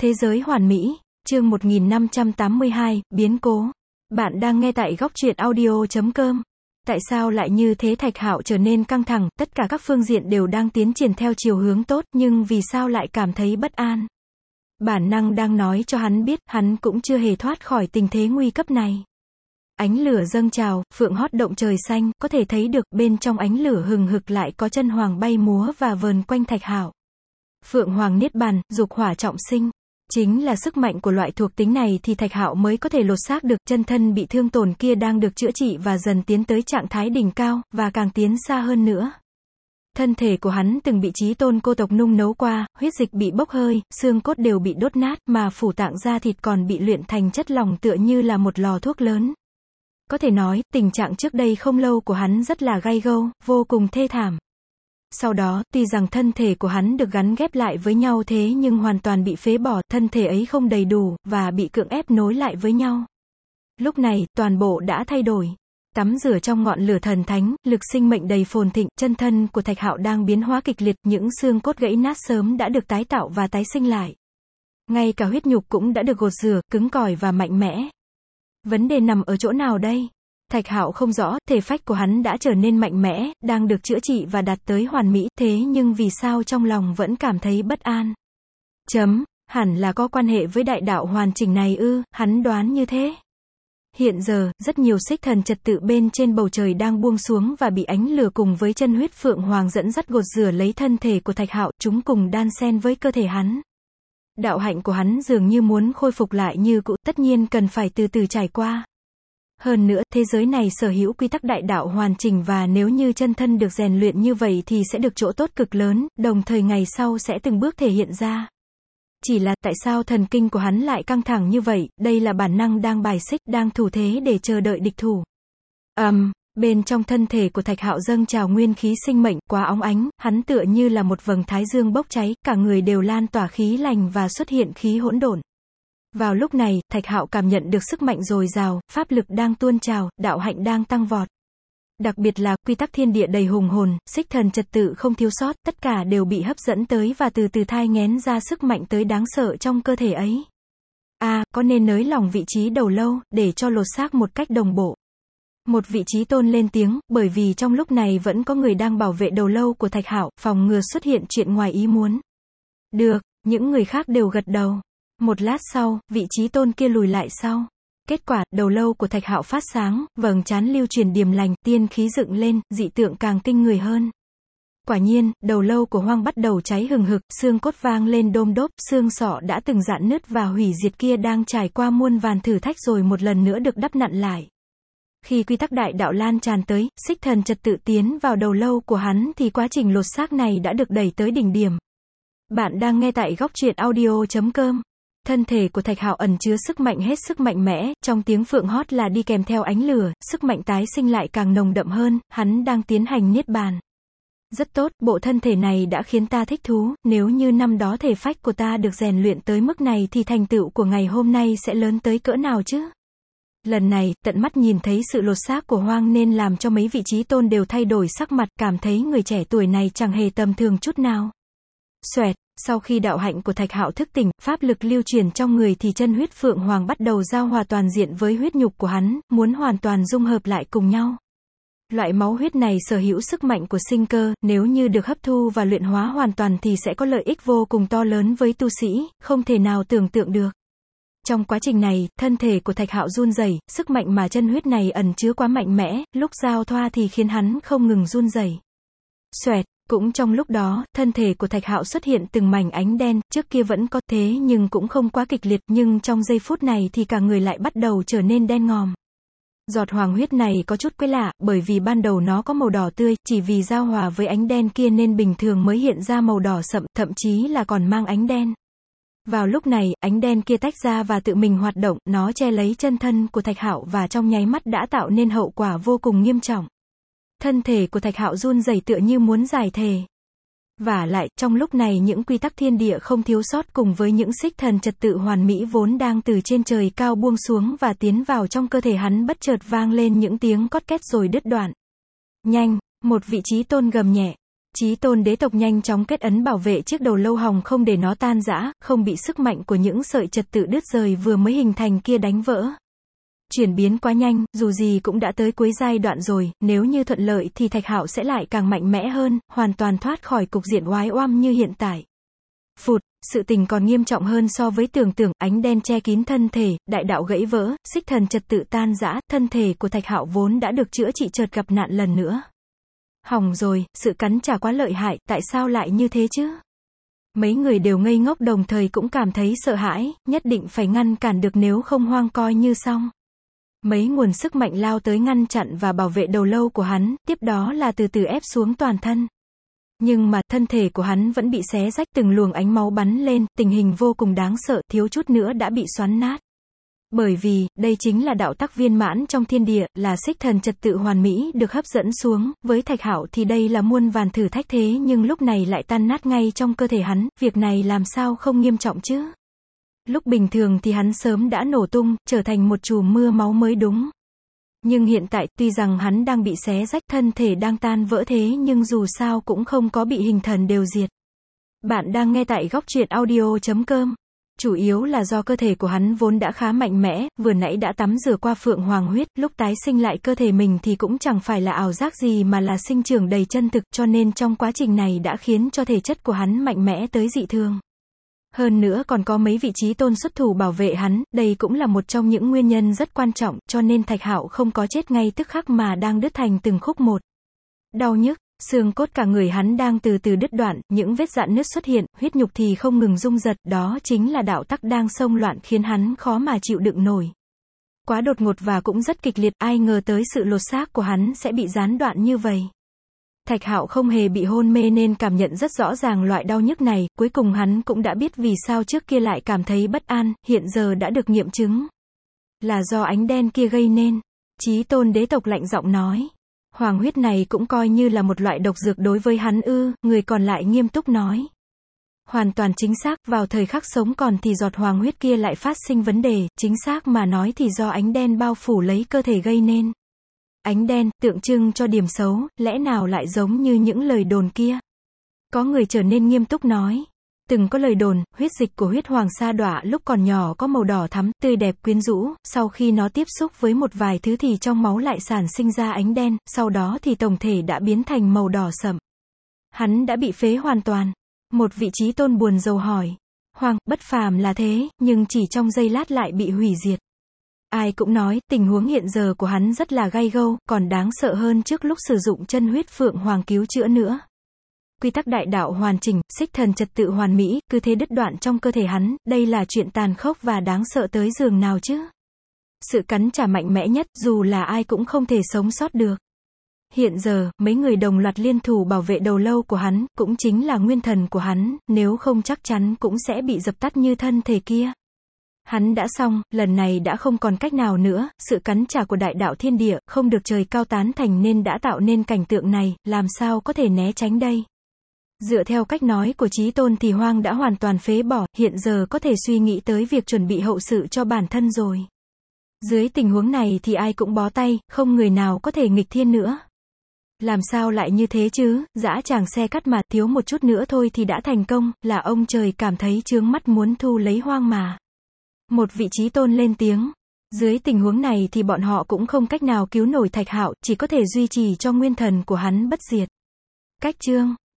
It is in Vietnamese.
Thế giới hoàn mỹ, chương 1582, biến cố. Bạn đang nghe tại góc truyện audio.com. Tại sao lại như thế? Thạch Hạo trở nên căng thẳng, tất cả các phương diện đều đang tiến triển theo chiều hướng tốt, nhưng vì sao lại cảm thấy bất an? Bản năng đang nói cho hắn biết, hắn cũng chưa hề thoát khỏi tình thế nguy cấp này. Ánh lửa dâng trào, phượng hót động trời xanh, có thể thấy được, bên trong ánh lửa hừng hực lại có chân hoàng bay múa và vờn quanh Thạch Hạo. Phượng hoàng niết bàn, dục hỏa trọng sinh. Chính là sức mạnh của loại thuộc tính này thì Thạch Hạo mới có thể lột xác được. Chân thân bị thương tổn kia đang được chữa trị và dần tiến tới trạng thái đỉnh cao, và càng tiến xa hơn nữa. Thân thể của hắn từng bị Chí Tôn cô tộc nung nấu qua, huyết dịch bị bốc hơi, xương cốt đều bị đốt nát, mà phủ tạng da thịt còn bị luyện thành chất lỏng tựa như là một lò thuốc lớn. Có thể nói, tình trạng trước đây không lâu của hắn rất là gay go, vô cùng thê thảm. Sau đó, tuy rằng thân thể của hắn được gắn ghép lại với nhau thế nhưng hoàn toàn bị phế bỏ, thân thể ấy không đầy đủ, và bị cưỡng ép nối lại với nhau. Lúc này, toàn bộ đã thay đổi. Tắm rửa trong ngọn lửa thần thánh, lực sinh mệnh đầy phồn thịnh, chân thân của Thạch Hạo đang biến hóa kịch liệt, những xương cốt gãy nát sớm đã được tái tạo và tái sinh lại. Ngay cả huyết nhục cũng đã được gột rửa, cứng cỏi và mạnh mẽ. Vấn đề nằm ở chỗ nào đây? Thạch Hạo không rõ, thể phách của hắn đã trở nên mạnh mẽ, đang được chữa trị và đạt tới hoàn mỹ, thế nhưng vì sao trong lòng vẫn cảm thấy bất an? Hẳn là có quan hệ với đại đạo hoàn chỉnh này ư, hắn đoán như thế. Hiện giờ, rất nhiều xích thần trật tự bên trên bầu trời đang buông xuống và bị ánh lửa cùng với chân huyết phượng hoàng dẫn dắt gột rửa lấy thân thể của Thạch Hạo, chúng cùng đan xen với cơ thể hắn. Đạo hạnh của hắn dường như muốn khôi phục lại như cũ, tất nhiên cần phải từ từ trải qua. Hơn nữa, thế giới này sở hữu quy tắc đại đạo hoàn chỉnh và nếu như chân thân được rèn luyện như vậy thì sẽ được chỗ tốt cực lớn, đồng thời ngày sau sẽ từng bước thể hiện ra. Chỉ là, tại sao thần kinh của hắn lại căng thẳng như vậy? Đây là bản năng đang bài xích, đang thủ thế để chờ đợi địch thủ. Bên trong thân thể của Thạch Hạo dâng trào nguyên khí sinh mệnh, quá óng ánh, hắn tựa như là một vầng thái dương bốc cháy, cả người đều lan tỏa khí lành và xuất hiện khí hỗn độn. Vào lúc này, Thạch Hạo cảm nhận được sức mạnh dồi dào, pháp lực đang tuôn trào, đạo hạnh đang tăng vọt. Đặc biệt là, quy tắc thiên địa đầy hùng hồn, xích thần trật tự không thiếu sót, tất cả đều bị hấp dẫn tới và từ từ thai nghén ra sức mạnh tới đáng sợ trong cơ thể ấy. Có nên nới lỏng vị trí đầu lâu, để cho lột xác một cách đồng bộ. Một vị Chí Tôn lên tiếng, bởi vì trong lúc này vẫn có người đang bảo vệ đầu lâu của Thạch Hạo, phòng ngừa xuất hiện chuyện ngoài ý muốn. Được, những người khác đều gật đầu. Một lát sau, vị Chí Tôn kia lùi lại sau. Kết quả, đầu lâu của Thạch Hạo phát sáng, vầng trán lưu truyền điềm lành, tiên khí dựng lên, dị tượng càng kinh người hơn. Quả nhiên, đầu lâu của Hoang bắt đầu cháy hừng hực, xương cốt vang lên đôm đốp, xương sọ đã từng rạn nứt và hủy diệt kia đang trải qua muôn vàn thử thách rồi một lần nữa được đắp nặn lại. Khi quy tắc đại đạo lan tràn tới, xích thần trật tự tiến vào đầu lâu của hắn thì quá trình lột xác này đã được đẩy tới đỉnh điểm. Bạn đang nghe tại góc truyện audio.com. Thân thể của Thạch Hạo ẩn chứa sức mạnh hết sức mạnh mẽ, trong tiếng phượng hót là đi kèm theo ánh lửa, sức mạnh tái sinh lại càng nồng đậm hơn, hắn đang tiến hành niết bàn. Rất tốt, bộ thân thể này đã khiến ta thích thú, nếu như năm đó thể phách của ta được rèn luyện tới mức này thì thành tựu của ngày hôm nay sẽ lớn tới cỡ nào chứ? Lần này, tận mắt nhìn thấy sự lột xác của Hoang nên làm cho mấy vị Chí Tôn đều thay đổi sắc mặt, cảm thấy người trẻ tuổi này chẳng hề tầm thường chút nào. Xoẹt, sau khi đạo hạnh của Thạch Hạo thức tỉnh, pháp lực lưu truyền trong người thì chân huyết phượng hoàng bắt đầu giao hòa toàn diện với huyết nhục của hắn, muốn hoàn toàn dung hợp lại cùng nhau. Loại máu huyết này sở hữu sức mạnh của sinh cơ, nếu như được hấp thu và luyện hóa hoàn toàn thì sẽ có lợi ích vô cùng to lớn với tu sĩ, không thể nào tưởng tượng được. Trong quá trình này, thân thể của Thạch Hạo run rẩy, sức mạnh mà chân huyết này ẩn chứa quá mạnh mẽ, lúc giao thoa thì khiến hắn không ngừng run rẩy. Xoẹt, cũng trong lúc đó, thân thể của Thạch Hạo xuất hiện từng mảnh ánh đen, trước kia vẫn có thế nhưng cũng không quá kịch liệt, nhưng trong giây phút này thì cả người lại bắt đầu trở nên đen ngòm. Giọt hoàng huyết này có chút quái lạ, bởi vì ban đầu nó có màu đỏ tươi, chỉ vì giao hòa với ánh đen kia nên bình thường mới hiện ra màu đỏ sậm, thậm chí là còn mang ánh đen. Vào lúc này, ánh đen kia tách ra và tự mình hoạt động, nó che lấy chân thân của Thạch Hạo và trong nháy mắt đã tạo nên hậu quả vô cùng nghiêm trọng. Thân thể của Thạch Hạo run rẩy tựa như muốn giải thể. Vả lại, trong lúc này những quy tắc thiên địa không thiếu sót cùng với những xích thần trật tự hoàn mỹ vốn đang từ trên trời cao buông xuống và tiến vào trong cơ thể hắn bất chợt vang lên những tiếng cót két rồi đứt đoạn. Nhanh, một vị Chí Tôn gầm nhẹ. Chí tôn đế tộc nhanh chóng kết ấn bảo vệ chiếc đầu lâu hồng không để nó tan rã, không bị sức mạnh của những sợi trật tự đứt rời vừa mới hình thành kia đánh vỡ. Chuyển biến quá nhanh, dù gì cũng đã tới cuối giai đoạn rồi, nếu như thuận lợi thì Thạch Hạo sẽ lại càng mạnh mẽ hơn, hoàn toàn thoát khỏi cục diện oái oăm như hiện tại. Phụt, sự tình còn nghiêm trọng hơn so với tưởng tượng, ánh đen che kín thân thể, đại đạo gãy vỡ, xích thần trật tự tan rã, thân thể của Thạch Hạo vốn đã được chữa trị chợt gặp nạn lần nữa. Hỏng rồi, sự cắn trả quá lợi hại, tại sao lại như thế chứ? Mấy người đều ngây ngốc đồng thời cũng cảm thấy sợ hãi, nhất định phải ngăn cản được nếu không hoang coi như xong. Mấy nguồn sức mạnh lao tới ngăn chặn và bảo vệ đầu lâu của hắn, tiếp đó là từ từ ép xuống toàn thân. Nhưng mà, thân thể của hắn vẫn bị xé rách, từng luồng ánh máu bắn lên, tình hình vô cùng đáng sợ, thiếu chút nữa đã bị xoắn nát. Bởi vì, đây chính là đạo tắc viên mãn trong thiên địa, là xích thần trật tự hoàn mỹ được hấp dẫn xuống, với Thạch Hạo thì đây là muôn vàn thử thách thế nhưng lúc này lại tan nát ngay trong cơ thể hắn, việc này làm sao không nghiêm trọng chứ? Lúc bình thường thì hắn sớm đã nổ tung, trở thành một chùm mưa máu mới đúng. Nhưng hiện tại, tuy rằng hắn đang bị xé rách, thân thể đang tan vỡ thế nhưng dù sao cũng không có bị hình thần đều diệt. Bạn đang nghe tại góc truyện audio.com. Chủ yếu là do cơ thể của hắn vốn đã khá mạnh mẽ, vừa nãy đã tắm rửa qua phượng hoàng huyết, lúc tái sinh lại cơ thể mình thì cũng chẳng phải là ảo giác gì mà là sinh trưởng đầy chân thực, cho nên trong quá trình này đã khiến cho thể chất của hắn mạnh mẽ tới dị thường. Hơn nữa còn có mấy vị trí tôn xuất thủ bảo vệ hắn, đây cũng là một trong những nguyên nhân rất quan trọng, cho nên Thạch Hạo không có chết ngay tức khắc mà đang đứt thành từng khúc một. Đau nhức, xương cốt cả người hắn đang từ từ đứt đoạn, những vết rạn nứt xuất hiện, huyết nhục thì không ngừng rung giật, đó chính là đạo tắc đang xông loạn khiến hắn khó mà chịu đựng nổi. Quá đột ngột và cũng rất kịch liệt, ai ngờ tới sự lột xác của hắn sẽ bị gián đoạn như vậy. Thạch Hạo không hề bị hôn mê nên cảm nhận rất rõ ràng loại đau nhức này, cuối cùng hắn cũng đã biết vì sao trước kia lại cảm thấy bất an, hiện giờ đã được nghiệm chứng. Là do ánh đen kia gây nên. Chí tôn đế tộc lạnh giọng nói. Hoàng huyết này cũng coi như là một loại độc dược đối với hắn ư, người còn lại nghiêm túc nói. Hoàn toàn chính xác, vào thời khắc sống còn thì giọt hoàng huyết kia lại phát sinh vấn đề, chính xác mà nói thì do ánh đen bao phủ lấy cơ thể gây nên. Ánh đen, tượng trưng cho điểm xấu, lẽ nào lại giống như những lời đồn kia? Có người trở nên nghiêm túc nói. Từng có lời đồn, huyết dịch của huyết hoàng sa đọa lúc còn nhỏ có màu đỏ thắm, tươi đẹp quyến rũ, sau khi nó tiếp xúc với một vài thứ thì trong máu lại sản sinh ra ánh đen, sau đó thì tổng thể đã biến thành màu đỏ sậm. Hắn đã bị phế hoàn toàn. Một vị trí tôn buồn rầu hỏi. Hoàng, bất phàm là thế, nhưng chỉ trong giây lát lại bị hủy diệt. Ai cũng nói, tình huống hiện giờ của hắn rất là gay gâu, còn đáng sợ hơn trước lúc sử dụng chân huyết phượng hoàng cứu chữa nữa. Quy tắc đại đạo hoàn chỉnh, xích thần trật tự hoàn mỹ, cứ thế đứt đoạn trong cơ thể hắn, đây là chuyện tàn khốc và đáng sợ tới giường nào chứ? Sự cắn trả mạnh mẽ nhất, dù là ai cũng không thể sống sót được. Hiện giờ, mấy người đồng loạt liên thủ bảo vệ đầu lâu của hắn, cũng chính là nguyên thần của hắn, nếu không chắc chắn cũng sẽ bị dập tắt như thân thể kia. Hắn đã xong, lần này đã không còn cách nào nữa, sự cắn trả của đại đạo thiên địa, không được trời cao tán thành nên đã tạo nên cảnh tượng này, làm sao có thể né tránh đây? Dựa theo cách nói của Chí Tôn thì Hoang đã hoàn toàn phế bỏ, hiện giờ có thể suy nghĩ tới việc chuẩn bị hậu sự cho bản thân rồi. Dưới tình huống này thì ai cũng bó tay, không người nào có thể nghịch thiên nữa. Làm sao lại như thế chứ, dã tràng xe cắt mà, thiếu một chút nữa thôi thì đã thành công, là ông trời cảm thấy chướng mắt muốn thu lấy Hoang mà. Một vị Chí Tôn lên tiếng. Dưới tình huống này thì bọn họ cũng không cách nào cứu nổi Thạch Hạo, chỉ có thể duy trì cho nguyên thần của hắn bất diệt. Cách chương